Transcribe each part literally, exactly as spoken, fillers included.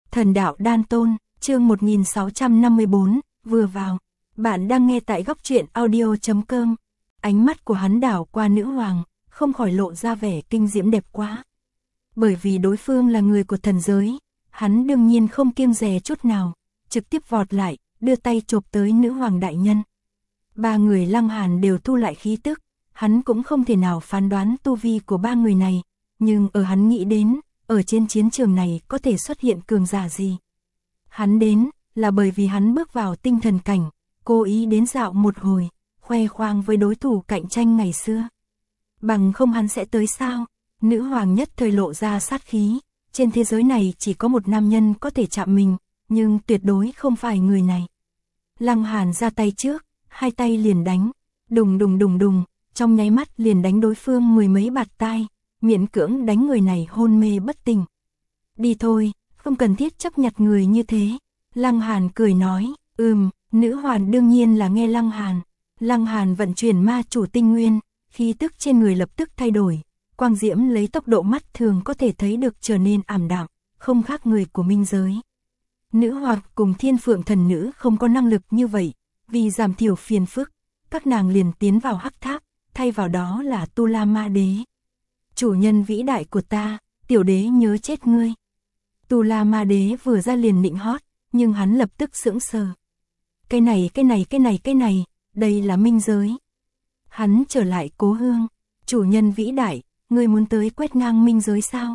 Thần đạo đan tôn, chương một nghìn sáu trăm năm mươi bốn, vừa vào. Bạn đang nghe tại góc truyện audio chấm com. Ánh mắt của hắn đảo qua nữ hoàng, không khỏi lộ ra vẻ kinh diễm đẹp quá. Bởi vì đối phương là người của thần giới, hắn đương nhiên không kiêng dè chút nào, trực tiếp vọt lại, đưa tay chộp tới nữ hoàng đại nhân. Ba người Lăng Hàn đều thu lại khí tức, hắn cũng không thể nào phán đoán tu vi của ba người này, nhưng ở hắn nghĩ đến, ở trên chiến trường này có thể xuất hiện cường giả gì. Hắn đến, là bởi vì hắn bước vào tinh thần cảnh, cố ý đến dạo một hồi, khoe khoang với đối thủ cạnh tranh ngày xưa. Bằng không hắn sẽ tới sao? Nữ hoàng nhất thời lộ ra sát khí, trên thế giới này chỉ có một nam nhân có thể chạm mình, nhưng tuyệt đối không phải người này. Lăng Hàn ra tay trước, hai tay liền đánh, đùng đùng đùng đùng, trong nháy mắt liền đánh đối phương mười mấy bạt tai, miễn cưỡng đánh người này hôn mê bất tỉnh. Đi thôi, không cần thiết chấp nhặt người như thế. Lăng Hàn cười nói, ừm, nữ hoàng đương nhiên là nghe Lăng Hàn. Lăng Hàn vận chuyển ma chủ tinh nguyên, khí tức trên người lập tức thay đổi, quang diễm lấy tốc độ mắt thường có thể thấy được trở nên ảm đạm, không khác người của minh giới. Nữ hoàng cùng thiên phượng thần nữ không có năng lực như vậy, vì giảm thiểu phiền phức, các nàng liền tiến vào hắc tháp, thay vào đó là Tu La Ma Đế. Chủ nhân vĩ đại của ta, tiểu đế nhớ chết ngươi. Tu La Ma Đế vừa ra liền nịnh hót, nhưng hắn lập tức sững sờ. Cái này, cái này, cái này, cái này, đây là minh giới. Hắn trở lại cố hương, chủ nhân vĩ đại, ngươi muốn tới quét ngang minh giới sao?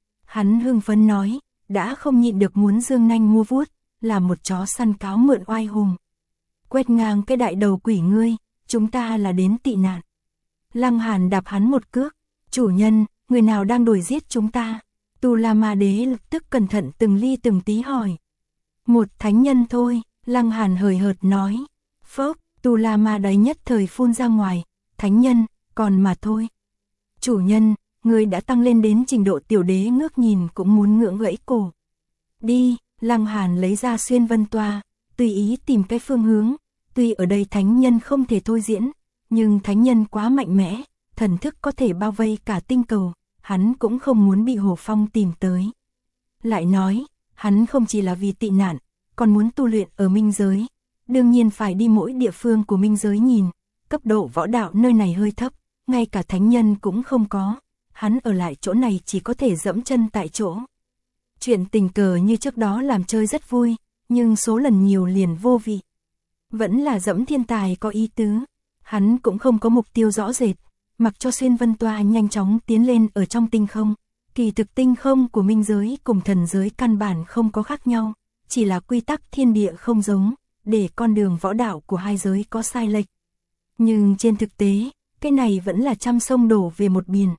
Hắn hưng phấn nói, đã không nhịn được muốn dương nanh mua vuốt, là một chó săn cáo mượn oai hùng. Quét ngang cái đại đầu quỷ ngươi, chúng ta là đến tị nạn. Lăng Hàn đạp hắn một cước, chủ nhân, người nào đang đuổi giết chúng ta? Tu La Ma Đế lập tức cẩn thận từng ly từng tí hỏi. Một thánh nhân thôi, Lăng Hàn hời hợt nói. Phốc, Tu La Ma Đế nhất thời phun ra ngoài, thánh nhân, còn mà thôi. Chủ nhân, người đã tăng lên đến trình độ tiểu đế ngước nhìn cũng muốn ngưỡng gãy cổ. Đi, Lăng Hàn lấy ra xuyên vân toa, tùy ý tìm cái phương hướng, tuy ở đây thánh nhân không thể thôi diễn, nhưng thánh nhân quá mạnh mẽ, thần thức có thể bao vây cả tinh cầu, hắn cũng không muốn bị Hồ Phong tìm tới. Lại nói, hắn không chỉ là vì tị nạn, còn muốn tu luyện ở minh giới, đương nhiên phải đi mỗi địa phương của minh giới nhìn, cấp độ võ đạo nơi này hơi thấp, ngay cả thánh nhân cũng không có, hắn ở lại chỗ này chỉ có thể dẫm chân tại chỗ. Chuyện tình cờ như trước đó làm chơi rất vui, nhưng số lần nhiều liền vô vị. Vẫn là dẫm thiên tài có ý tứ, hắn cũng không có mục tiêu rõ rệt, mặc cho xuyên vân toa nhanh chóng tiến lên ở trong tinh không. Kỳ thực tinh không của minh giới cùng thần giới căn bản không có khác nhau, chỉ là quy tắc thiên địa không giống, để con đường võ đạo của hai giới có sai lệch. Nhưng trên thực tế, cái này vẫn là trăm sông đổ về một biển.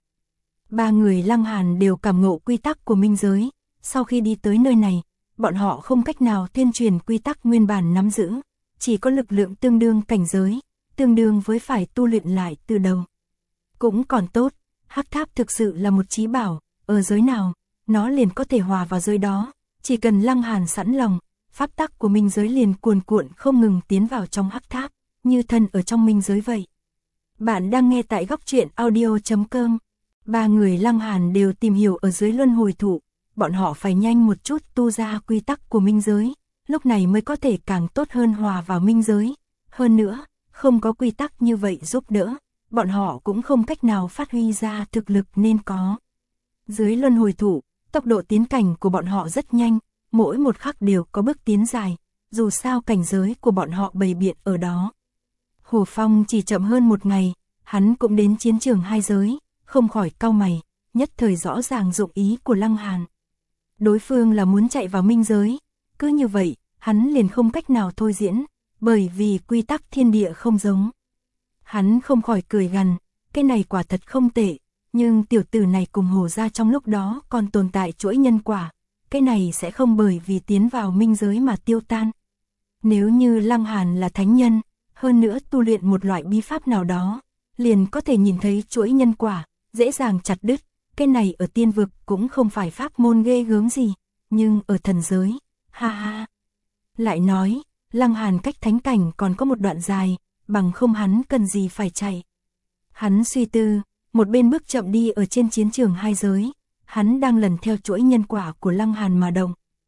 Ba người Lăng Hàn đều cảm ngộ quy tắc của minh giới, sau khi đi tới nơi này, bọn họ không cách nào tuyên truyền quy tắc nguyên bản nắm giữ, chỉ có lực lượng tương đương cảnh giới, tương đương với phải tu luyện lại từ đầu. Cũng còn tốt, hắc tháp thực sự là một chí bảo, ở giới nào, nó liền có thể hòa vào giới đó, chỉ cần Lăng Hàn sẵn lòng, pháp tắc của minh giới liền cuồn cuộn không ngừng tiến vào trong hắc tháp, như thân ở trong minh giới vậy. Bạn đang nghe tại góc truyện audio chấm com. Ba người Lăng Hàn đều tìm hiểu ở dưới luân hồi thụ, bọn họ phải nhanh một chút tu ra quy tắc của minh giới, lúc này mới có thể càng tốt hơn hòa vào minh giới. Hơn nữa, không có quy tắc như vậy giúp đỡ, bọn họ cũng không cách nào phát huy ra thực lực nên có. Dưới luân hồi thụ, tốc độ tiến cảnh của bọn họ rất nhanh, mỗi một khắc đều có bước tiến dài, dù sao cảnh giới của bọn họ bày biện ở đó. Hồ Phong chỉ chậm hơn một ngày, hắn cũng đến chiến trường hai giới, không khỏi cau mày, nhất thời rõ ràng dụng ý của Lăng Hàn. Đối phương là muốn chạy vào minh giới, cứ như vậy, hắn liền không cách nào thôi diễn, bởi vì quy tắc thiên địa không giống. Hắn không khỏi cười gằn, cái này quả thật không tệ, nhưng tiểu tử này cùng Hồ gia trong lúc đó còn tồn tại chuỗi nhân quả, cái này sẽ không bởi vì tiến vào minh giới mà tiêu tan. Nếu như Lăng Hàn là thánh nhân, hơn nữa tu luyện một loại bí pháp nào đó, liền có thể nhìn thấy chuỗi nhân quả, dễ dàng chặt đứt, cái này ở tiên vực cũng không phải pháp môn ghê gớm gì, nhưng ở thần giới, ha ha. Lại nói, Lăng Hàn cách thánh cảnh còn có một đoạn dài, bằng không hắn cần gì phải chạy. Hắn suy tư, một bên bước chậm đi ở trên chiến trường hai giới, hắn đang lần theo chuỗi nhân quả của Lăng Hàn mà động.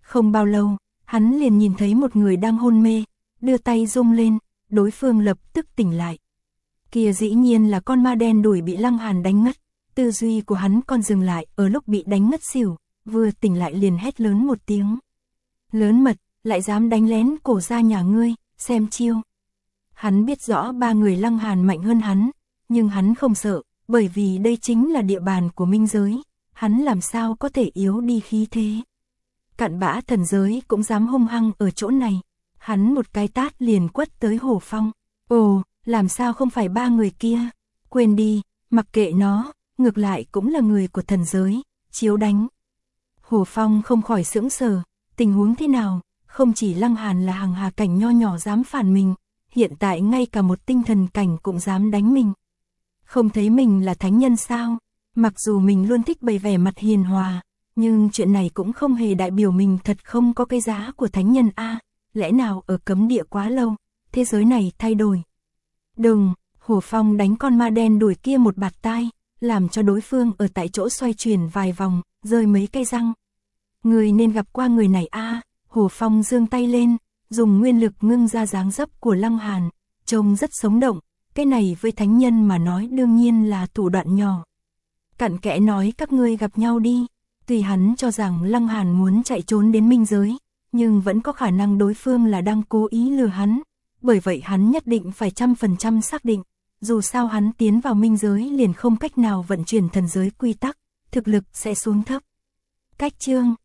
Không bao lâu, hắn liền nhìn thấy một người đang hôn mê, đưa tay rung lên, đối phương lập tức tỉnh lại. Kia dĩ nhiên là con ma đen đuổi bị Lăng Hàn đánh ngất, tư duy của hắn còn dừng lại ở lúc bị đánh ngất xỉu, vừa tỉnh lại liền hét lớn một tiếng. Lớn mật, lại dám đánh lén cổ gia nhà ngươi, xem chiêu. Hắn biết rõ ba người Lăng Hàn mạnh hơn hắn, nhưng hắn không sợ, bởi vì đây chính là địa bàn của minh giới, hắn làm sao có thể yếu đi khí thế. Cặn bã thần giới cũng dám hung hăng ở chỗ này, hắn một cái tát liền quất tới Hồ Phong. Ồ, làm sao không phải ba người kia, quên đi, mặc kệ nó, ngược lại cũng là người của thần giới, chiếu đánh. Hồ Phong không khỏi sững sờ, tình huống thế nào, không chỉ Lăng Hàn là hàng hà cảnh nho nhỏ dám phản mình, hiện tại ngay cả một tinh thần cảnh cũng dám đánh mình. Không thấy mình là thánh nhân sao, mặc dù mình luôn thích bày vẻ mặt hiền hòa, nhưng chuyện này cũng không hề đại biểu mình thật không có cái giá của thánh nhân a. Lẽ nào ở cấm địa quá lâu, thế giới này thay đổi. Đừng, Hồ Phong đánh con ma đen đuổi kia một bạt tai, làm cho đối phương ở tại chỗ xoay chuyển vài vòng, rơi mấy cây răng. Người nên gặp qua người này a. Hồ Phong giương tay lên, dùng nguyên lực ngưng ra dáng dấp của Lăng Hàn, trông rất sống động, cái này với thánh nhân mà nói đương nhiên là thủ đoạn nhỏ. Cặn kẽ nói các ngươi gặp nhau đi, tuy hắn cho rằng Lăng Hàn muốn chạy trốn đến minh giới, nhưng vẫn có khả năng đối phương là đang cố ý lừa hắn, bởi vậy hắn nhất định phải trăm phần trăm xác định, dù sao hắn tiến vào minh giới liền không cách nào vận chuyển thần giới quy tắc, thực lực sẽ xuống thấp. Cách chương